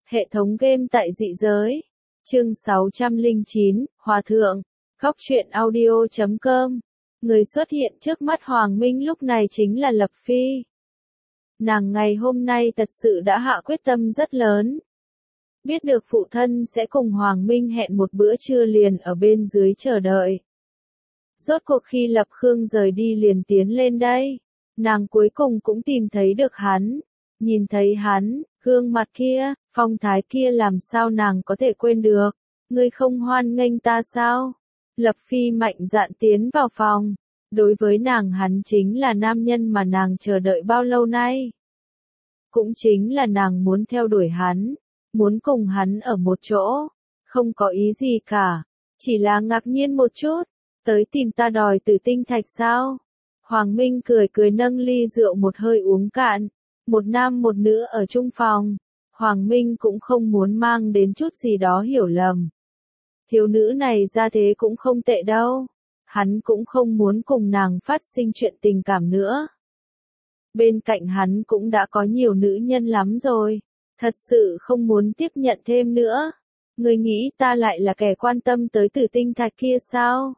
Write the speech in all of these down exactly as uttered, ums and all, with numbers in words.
Hệ thống game tại dị giới. Chương sáu trăm lẻ chín, Hòa Thượng. Góc truyện audio chấm com. Người xuất hiện trước mắt Hoàng Minh lúc này chính là Lập Phi. Nàng ngày hôm nay thật sự đã hạ quyết tâm rất lớn. Biết được phụ thân sẽ cùng Hoàng Minh hẹn một bữa trưa liền ở bên dưới chờ đợi. Rốt cuộc khi Lập Khương rời đi liền tiến lên đây. Nàng cuối cùng cũng tìm thấy được hắn. Nhìn thấy hắn, gương mặt kia, phong thái kia làm sao nàng có thể quên được. Ngươi không hoan nghênh ta sao? Lập Phi mạnh dạn tiến vào phòng. Đối với nàng hắn chính là nam nhân mà nàng chờ đợi bao lâu nay. Cũng chính là nàng muốn theo đuổi hắn. Muốn cùng hắn ở một chỗ. Không có ý gì cả. Chỉ là ngạc nhiên một chút. Tới tìm ta đòi tử tinh thạch sao? Hoàng Minh cười cười nâng ly rượu một hơi uống cạn. Một nam một nữ ở chung phòng. Hoàng Minh cũng không muốn mang đến chút gì đó hiểu lầm. Thiếu nữ này ra thế cũng không tệ đâu. Hắn cũng không muốn cùng nàng phát sinh chuyện tình cảm nữa. Bên cạnh hắn cũng đã có nhiều nữ nhân lắm rồi. Thật sự không muốn tiếp nhận thêm nữa. Ngươi nghĩ ta lại là kẻ quan tâm tới tử tinh thạch kia sao?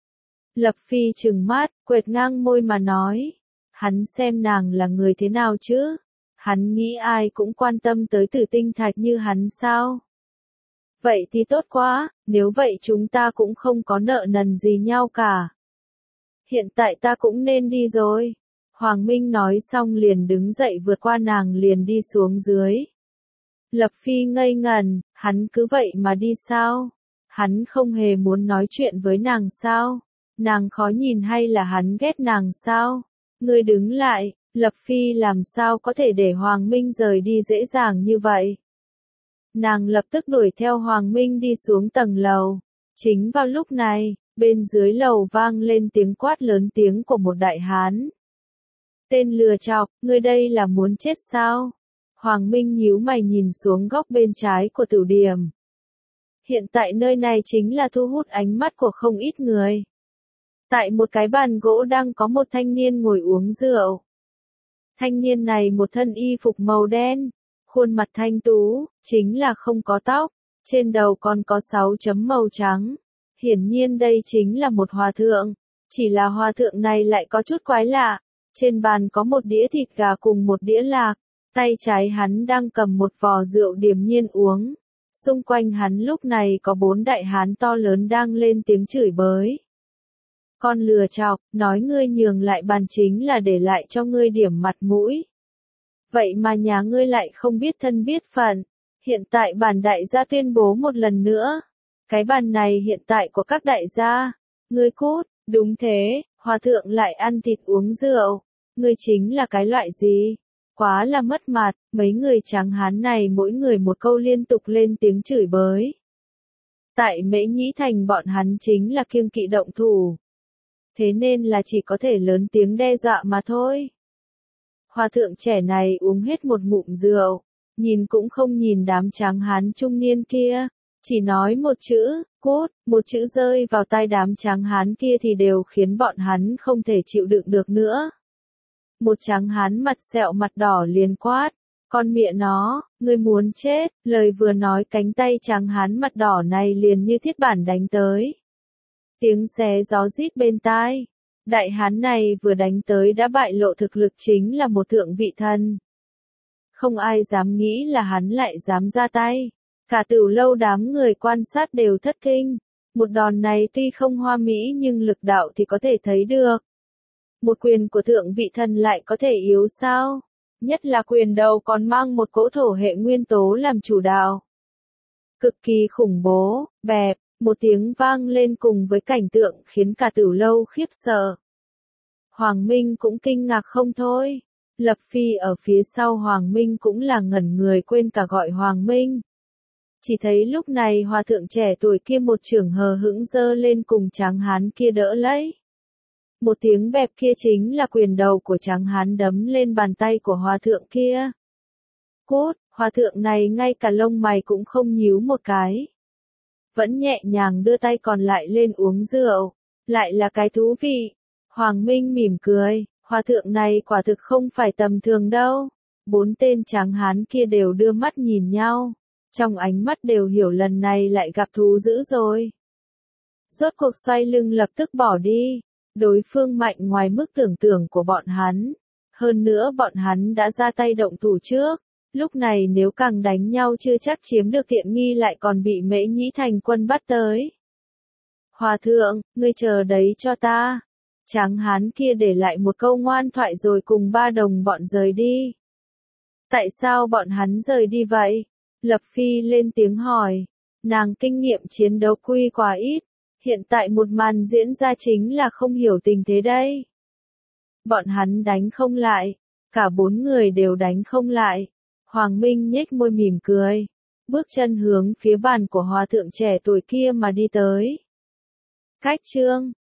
Lập Phi trừng mắt, quệt ngang môi mà nói. Hắn xem nàng là người thế nào chứ? Hắn nghĩ ai cũng quan tâm tới tử tinh thạch như hắn sao? Vậy thì tốt quá, nếu vậy chúng ta cũng không có nợ nần gì nhau cả. Hiện tại ta cũng nên đi rồi. Hoàng Minh nói xong liền đứng dậy vượt qua nàng liền đi xuống dưới. Lập Phi ngây ngần, hắn cứ vậy mà đi sao? Hắn không hề muốn nói chuyện với nàng sao? Nàng khó nhìn hay là hắn ghét nàng sao? Ngươi đứng lại, Lập Phi làm sao có thể để Hoàng Minh rời đi dễ dàng như vậy? Nàng lập tức đuổi theo Hoàng Minh đi xuống tầng lầu. Chính vào lúc này, bên dưới lầu vang lên tiếng quát lớn tiếng của một đại hán. Tên lừa chọc, ngươi đây là muốn chết sao? Hoàng Minh nhíu mày nhìn xuống góc bên trái của tử điểm. Hiện tại nơi này chính là thu hút ánh mắt của không ít người. Tại một cái bàn gỗ đang có một thanh niên ngồi uống rượu. Thanh niên này một thân y phục màu đen, khuôn mặt thanh tú, chính là không có tóc, trên đầu còn có sáu chấm màu trắng. Hiển nhiên đây chính là một hòa thượng, chỉ là hòa thượng này lại có chút quái lạ. Trên bàn có một đĩa thịt gà cùng một đĩa lạc, tay trái hắn đang cầm một vò rượu điềm nhiên uống. Xung quanh hắn lúc này có bốn đại hán to lớn đang lên tiếng chửi bới. Con lừa chọc, nói ngươi nhường lại bàn chính là để lại cho ngươi điểm mặt mũi. Vậy mà nhà ngươi lại không biết thân biết phận. Hiện tại bản đại gia tuyên bố một lần nữa. Cái bàn này hiện tại của các đại gia. Ngươi cút, đúng thế, hòa thượng lại ăn thịt uống rượu. Ngươi chính là cái loại gì? Quá là mất mặt, mấy người tráng hán này mỗi người một câu liên tục lên tiếng chửi bới. Tại Mễ Nhĩ Thành bọn hắn chính là kiêng kỵ động thủ. Thế nên là chỉ có thể lớn tiếng đe dọa mà thôi. Hòa thượng trẻ này uống hết một ngụm rượu, nhìn cũng không nhìn đám tráng hán trung niên kia, chỉ nói một chữ, cút, một chữ rơi vào tai đám tráng hán kia thì đều khiến bọn hắn không thể chịu đựng được nữa. Một tráng hán mặt sẹo mặt đỏ liền quát, con mẹ nó, ngươi muốn chết, lời vừa nói cánh tay tráng hán mặt đỏ này liền như thiết bản đánh tới. Tiếng xé gió rít bên tai. Đại hán này vừa đánh tới đã bại lộ thực lực chính là một thượng vị thần. Không ai dám nghĩ là hắn lại dám ra tay. Cả Tửu Lâu đám người quan sát đều thất kinh. Một đòn này tuy không hoa mỹ nhưng lực đạo thì có thể thấy được. Một quyền của thượng vị thần lại có thể yếu sao? Nhất là quyền đầu còn mang một cỗ thổ hệ nguyên tố làm chủ đạo. Cực kỳ khủng bố, bẹp. Một tiếng vang lên cùng với cảnh tượng khiến cả Tửu Lâu khiếp sợ. Hoàng Minh cũng kinh ngạc không thôi. Lập Phi ở phía sau Hoàng Minh cũng là ngẩn người quên cả gọi Hoàng Minh. Chỉ thấy lúc này hòa thượng trẻ tuổi kia một chưởng hờ hững giơ lên cùng tráng hán kia đỡ lấy. Một tiếng bẹp kia chính là quyền đầu của tráng hán đấm lên bàn tay của hòa thượng kia. Cút, hòa thượng này ngay cả lông mày cũng không nhíu một cái. Vẫn nhẹ nhàng đưa tay còn lại lên uống rượu, lại là cái thú vị. Hoàng Minh mỉm cười, hòa thượng này quả thực không phải tầm thường đâu. Bốn tên tráng hán kia đều đưa mắt nhìn nhau. Trong ánh mắt đều hiểu lần này lại gặp thú dữ rồi. Rốt cuộc xoay lưng lập tức bỏ đi. Đối phương mạnh ngoài mức tưởng tượng của bọn hắn. Hơn nữa bọn hắn đã ra tay động thủ trước. Lúc này nếu càng đánh nhau chưa chắc chiếm được tiện nghi lại còn bị Mễ Nhĩ thành quân bắt tới. Hòa thượng, ngươi chờ đấy cho ta. Tráng hán kia để lại một câu ngoan thoại rồi cùng ba đồng bọn rời đi. Tại sao bọn hắn rời đi vậy? Lập Phi lên tiếng hỏi. Nàng kinh nghiệm chiến đấu quy quá ít. Hiện tại một màn diễn ra chính là không hiểu tình thế đây. Bọn hắn đánh không lại. Cả bốn người đều đánh không lại. Hoàng Minh nhếch môi mỉm cười. Bước chân hướng phía bàn của hòa thượng trẻ tuổi kia mà đi tới. Cách chương